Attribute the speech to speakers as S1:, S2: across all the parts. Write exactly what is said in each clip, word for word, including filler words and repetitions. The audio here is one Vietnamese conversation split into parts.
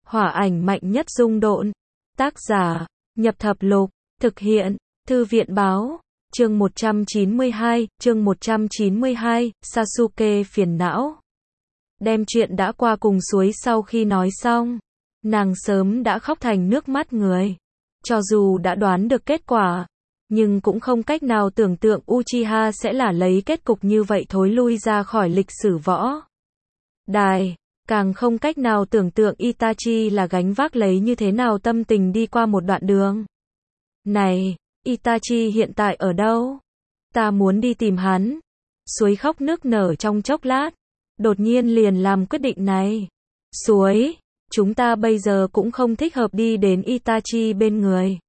S1: Hỏa ảnh mạnh nhất dung độn. Tác giả, Nhập Thập Lục, thực hiện, Thư viện Báo. Chương một trăm chín mươi hai, chương một trăm chín mươi hai, Sasuke phiền não. Đem chuyện đã qua cùng suối sau khi nói xong, nàng sớm đã khóc thành nước mắt người. Cho dù đã đoán được kết quả, nhưng cũng không cách nào tưởng tượng Uchiha sẽ là lấy kết cục như vậy thối lui ra khỏi lịch sử võ đài. Càng không cách nào tưởng tượng Itachi là gánh vác lấy như thế nào tâm tình đi qua một đoạn đường. Này, Itachi hiện tại ở đâu? Ta muốn đi tìm hắn. Suối khóc nức nở trong chốc lát, đột nhiên liền làm quyết định này. Suối, chúng ta bây giờ cũng không thích hợp đi đến Itachi bên người.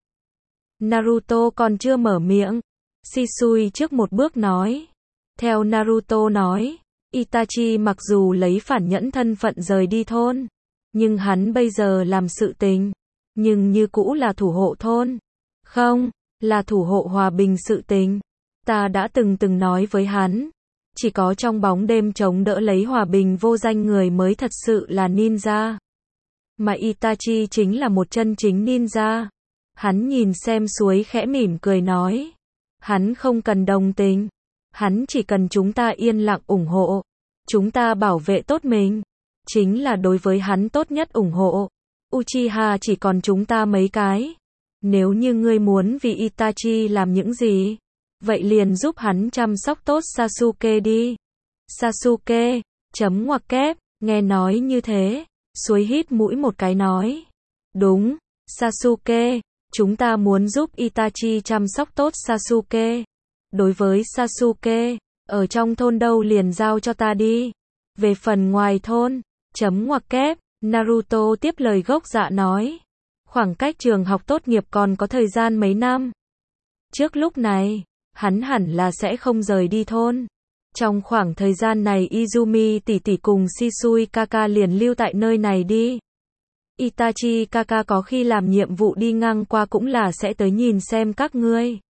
S1: Naruto còn chưa mở miệng, Shisui trước một bước nói. Theo Naruto nói, Itachi mặc dù lấy phản nhẫn thân phận rời đi thôn, nhưng hắn bây giờ làm sự tình, nhưng như cũ là thủ hộ thôn. Không, là thủ hộ hòa bình sự tình. Ta đã từng từng nói với hắn, chỉ có trong bóng đêm chống đỡ lấy hòa bình vô danh người mới thật sự là ninja. Mà Itachi chính là một chân chính ninja. Hắn nhìn xem suối khẽ mỉm cười nói. Hắn không cần đồng tình. Hắn chỉ cần chúng ta yên lặng ủng hộ. Chúng ta bảo vệ tốt mình. Chính là đối với hắn tốt nhất ủng hộ. Uchiha chỉ còn chúng ta mấy cái. Nếu như ngươi muốn vì Itachi làm những gì, vậy liền giúp hắn chăm sóc tốt Sasuke đi. Sasuke, chấm ngoặc kép, nghe nói như thế, suối hít mũi một cái nói. Đúng, Sasuke, chúng ta muốn giúp Itachi chăm sóc tốt Sasuke. Đối với Sasuke, ở trong thôn đâu liền giao cho ta đi. Về phần ngoài thôn, chấm ngoặc kép, Naruto tiếp lời gốc dạ nói. Khoảng cách trường học tốt nghiệp còn có thời gian mấy năm. Trước lúc này, hắn hẳn là sẽ không rời đi thôn. Trong khoảng thời gian này Izumi tỷ tỷ cùng Shisui Kaka liền lưu tại nơi này đi. Itachi Kaka có khi làm nhiệm vụ đi ngang qua cũng là sẽ tới nhìn xem các ngươi.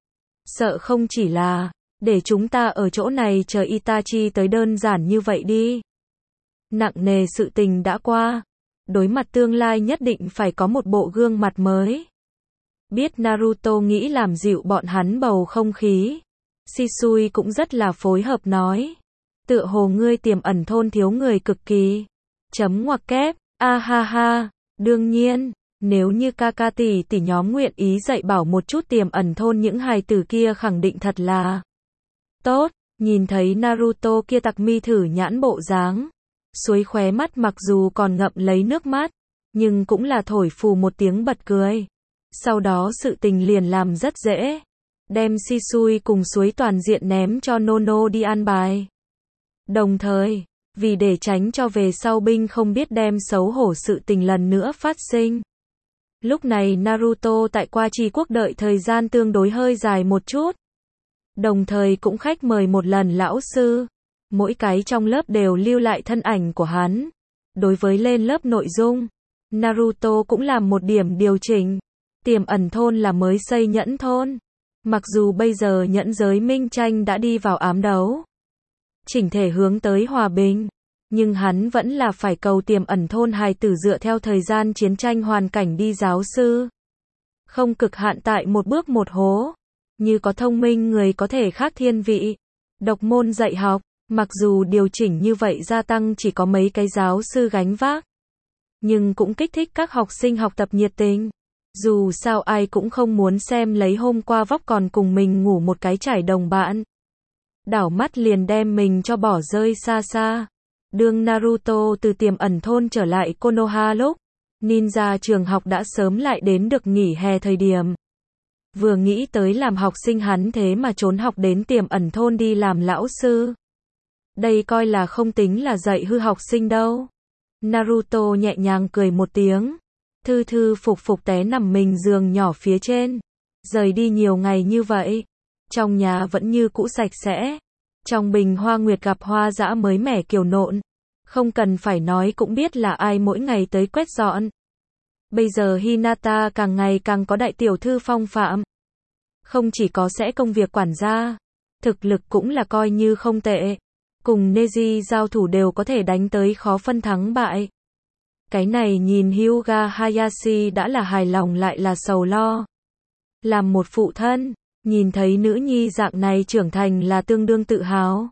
S1: Sợ không chỉ là, để chúng ta ở chỗ này chờ Itachi tới đơn giản như vậy đi. Nặng nề sự tình đã qua. Đối mặt tương lai nhất định phải có một bộ gương mặt mới. Biết Naruto nghĩ làm dịu bọn hắn bầu không khí. Shisui cũng rất là phối hợp nói. Tựa hồ ngươi tiềm ẩn thôn thiếu người cực kỳ. Chấm ngoặc kép, a ha ha, đương nhiên, nếu như Kaka tỷ tỷ nhóm nguyện ý dạy bảo một chút tiềm ẩn thôn những hài tử kia khẳng định thật là tốt. Nhìn thấy Naruto kia tặc mi thử nhãn bộ dáng. Suối khóe mắt mặc dù còn ngậm lấy nước mắt, nhưng cũng là thổi phù một tiếng bật cười. Sau đó sự tình liền làm rất dễ. Đem Shisui cùng suối toàn diện ném cho Nono đi an bài. Đồng thời, vì để tránh cho về sau binh không biết đem xấu hổ sự tình lần nữa phát sinh. Lúc này Naruto tại Qua Chi Quốc đợi thời gian tương đối hơi dài một chút. Đồng thời cũng khách mời một lần lão sư. Mỗi cái trong lớp đều lưu lại thân ảnh của hắn. Đối với lên lớp nội dung, Naruto cũng làm một điểm điều chỉnh. Tiềm ẩn thôn là mới xây nhẫn thôn. Mặc dù bây giờ nhẫn giới minh tranh đã đi vào ám đấu, chỉnh thể hướng tới hòa bình, nhưng hắn vẫn là phải cầu tiềm ẩn thôn hài tử dựa theo thời gian chiến tranh hoàn cảnh đi giáo sư. Không cực hạn tại một bước một hố. Như có thông minh người có thể khác thiên vị. Độc môn dạy học. Mặc dù điều chỉnh như vậy gia tăng chỉ có mấy cái giáo sư gánh vác, nhưng cũng kích thích các học sinh học tập nhiệt tình. Dù sao ai cũng không muốn xem lấy hôm qua vóc còn cùng mình ngủ một cái trải đồng bạn. Đảo mắt liền đem mình cho bỏ rơi xa xa. Đương Naruto từ tiềm ẩn thôn trở lại Konoha lúc, ninja trường học đã sớm lại đến được nghỉ hè thời điểm. Vừa nghĩ tới làm học sinh hắn thế mà trốn học đến tiềm ẩn thôn đi làm lão sư. Đây coi là không tính là dạy hư học sinh đâu. Naruto nhẹ nhàng cười một tiếng. Thư thư phục phục té nằm mình giường nhỏ phía trên. Rời đi nhiều ngày như vậy. Trong nhà vẫn như cũ sạch sẽ. Trong bình hoa nguyệt gặp hoa dã mới mẻ kiều nộn. Không cần phải nói cũng biết là ai mỗi ngày tới quét dọn. Bây giờ Hinata càng ngày càng có đại tiểu thư phong phạm. Không chỉ có sẽ công việc quản gia, thực lực cũng là coi như không tệ. Cùng Neji giao thủ đều có thể đánh tới khó phân thắng bại. Cái này nhìn Hyuga Hayashi đã là hài lòng lại là sầu lo. Làm một phụ thân, nhìn thấy nữ nhi dạng này trưởng thành là tương đương tự hào.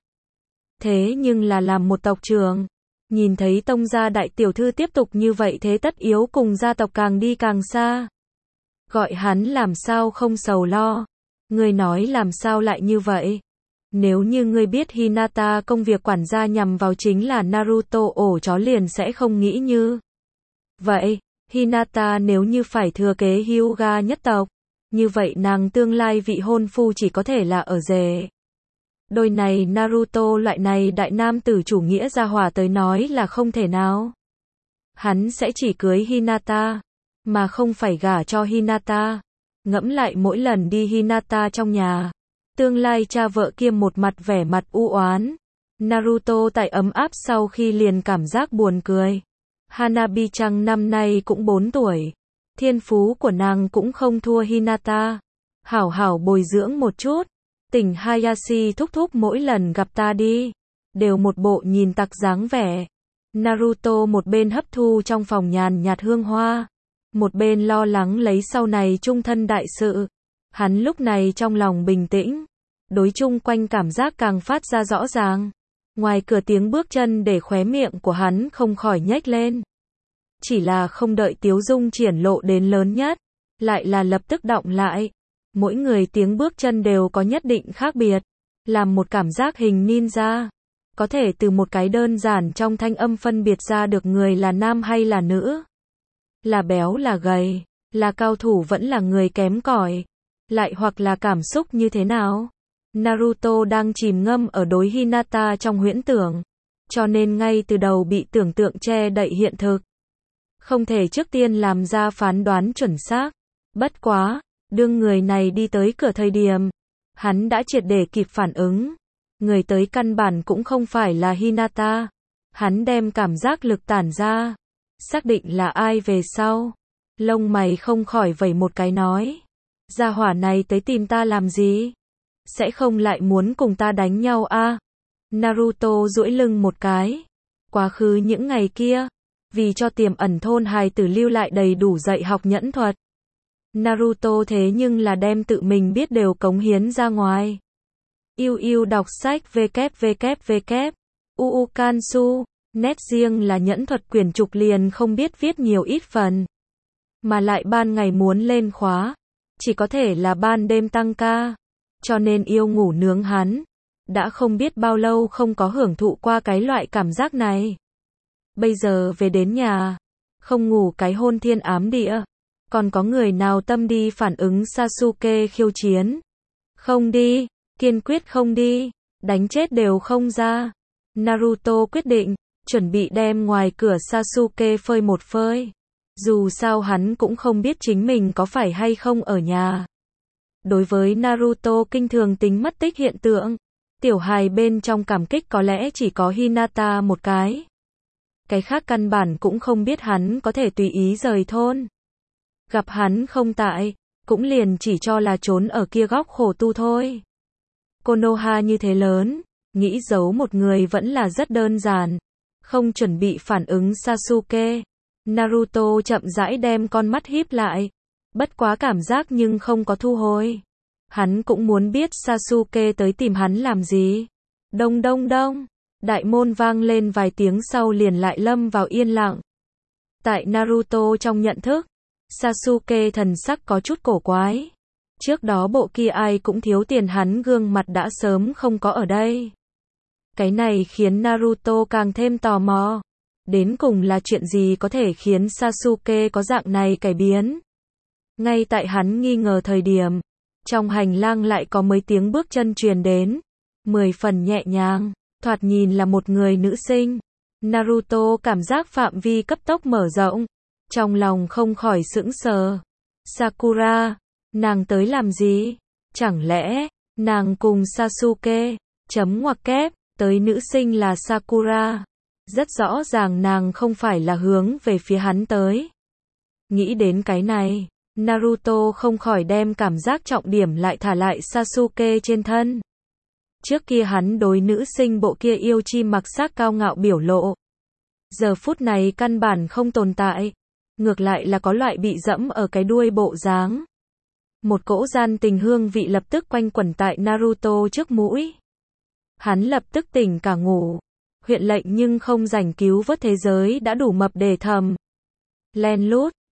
S1: Thế nhưng là làm một tộc trưởng, nhìn thấy tông gia đại tiểu thư tiếp tục như vậy thế tất yếu cùng gia tộc càng đi càng xa. Gọi hắn làm sao không sầu lo. Ngươi nói làm sao lại như vậy? Nếu như ngươi biết Hinata công việc quản gia nhằm vào chính là Naruto ổ chó liền sẽ không nghĩ như vậy. Hinata nếu như phải thừa kế Hyuga nhất tộc, như vậy nàng tương lai vị hôn phu chỉ có thể là ở rể. Đôi này Naruto loại này đại nam tử chủ nghĩa gia hỏa tới nói là không thể nào. Hắn sẽ chỉ cưới Hinata, mà không phải gả cho Hinata. Ngẫm lại mỗi lần đi Hinata trong nhà, tương lai cha vợ kiêm một mặt vẻ mặt u oán. Naruto tại ấm áp sau khi liền cảm giác buồn cười. Hanabi-chan năm nay cũng bốn tuổi. Thiên phú của nàng cũng không thua Hinata. Hảo hảo bồi dưỡng một chút. Tỉnh Hayashi thúc thúc mỗi lần gặp ta đi, đều một bộ nhìn tặc dáng vẻ. Naruto một bên hấp thu trong phòng nhàn nhạt hương hoa, một bên lo lắng lấy sau này chung thân đại sự. Hắn lúc này trong lòng bình tĩnh, đối chung quanh cảm giác càng phát ra rõ ràng. Ngoài cửa tiếng bước chân để khóe miệng của hắn không khỏi nhếch lên. Chỉ là không đợi Tiếu Dung triển lộ đến lớn nhất, lại là lập tức đọng lại. Mỗi người tiếng bước chân đều có nhất định khác biệt, làm một cảm giác hình ninja. Có thể từ một cái đơn giản trong thanh âm phân biệt ra được người là nam hay là nữ. Là béo là gầy, là cao thủ vẫn là người kém cỏi, lại hoặc là cảm xúc như thế nào. Naruto đang chìm ngâm ở đối Hinata trong huyễn tưởng, cho nên ngay từ đầu bị tưởng tượng che đậy hiện thực. Không thể trước tiên làm ra phán đoán chuẩn xác. Bất quá, đương người này đi tới cửa thời điểm, hắn đã triệt để kịp phản ứng. Người tới căn bản cũng không phải là Hinata. Hắn đem cảm giác lực tản ra, xác định là ai về sau. Lông mày không khỏi vẩy một cái nói. Gia hỏa này tới tìm ta làm gì? Sẽ không lại muốn cùng ta đánh nhau à? Naruto duỗi lưng một cái. Quá khứ những ngày kia, vì cho tiềm ẩn thôn hài tử lưu lại đầy đủ dạy học nhẫn thuật. Naruto thế nhưng là đem tự mình biết đều cống hiến ra ngoài. Yêu yêu đọc sách www. Uu Kansu, nét riêng là nhẫn thuật quyển trục liền không biết viết nhiều ít phần. Mà lại ban ngày muốn lên khóa, chỉ có thể là ban đêm tăng ca. Cho nên yêu ngủ nướng hắn, đã không biết bao lâu không có hưởng thụ qua cái loại cảm giác này. Bây giờ về đến nhà, không ngủ cái hôn thiên ám địa. Còn có người nào tâm đi phản ứng Sasuke khiêu chiến? Không đi, kiên quyết không đi, đánh chết đều không ra. Naruto quyết định, chuẩn bị đem ngoài cửa Sasuke phơi một phơi. Dù sao hắn cũng không biết chính mình có phải hay không ở nhà. Đối với Naruto kinh thường tính mất tích hiện tượng, tiểu hài bên trong cảm kích có lẽ chỉ có Hinata một cái. Cái khác căn bản cũng không biết hắn có thể tùy ý rời thôn. Gặp hắn không tại, cũng liền chỉ cho là trốn ở kia góc khổ tu thôi. Konoha như thế lớn, nghĩ giấu một người vẫn là rất đơn giản. Không chuẩn bị phản ứng Sasuke. Naruto chậm rãi đem con mắt híp lại. Bất quá cảm giác nhưng không có thu hồi. Hắn cũng muốn biết Sasuke tới tìm hắn làm gì. Đông đông đông. Đại môn vang lên vài tiếng sau liền lại lâm vào yên lặng. Tại Naruto trong nhận thức, Sasuke thần sắc có chút cổ quái. Trước đó bộ kia ai cũng thiếu tiền hắn gương mặt đã sớm không có ở đây. Cái này khiến Naruto càng thêm tò mò. Đến cùng là chuyện gì có thể khiến Sasuke có dạng này cải biến? Ngay tại hắn nghi ngờ thời điểm, trong hành lang lại có mấy tiếng bước chân truyền đến. Mười phần nhẹ nhàng, thoạt nhìn là một người nữ sinh. Naruto cảm giác phạm vi cấp tốc mở rộng. Trong lòng không khỏi sững sờ. Sakura, nàng tới làm gì? Chẳng lẽ, nàng cùng Sasuke, chấm ngoặc kép, tới nữ sinh là Sakura. Rất rõ ràng nàng không phải là hướng về phía hắn tới. Nghĩ đến cái này, Naruto không khỏi đem cảm giác trọng điểm lại thả lại Sasuke trên thân. Trước kia hắn đối nữ sinh bộ kia yêu chi mặc sắc cao ngạo biểu lộ. giờ phút này căn bản không tồn tại. Ngược lại là có loại bị dẫm ở cái đuôi bộ dáng. Một cỗ gian tình hương vị lập tức quanh quẩn tại Naruto trước mũi. Hắn lập tức tỉnh cả ngủ. Huyện lệnh nhưng không rảnh cứu vớt thế giới đã đủ mập để thầm. Len lút,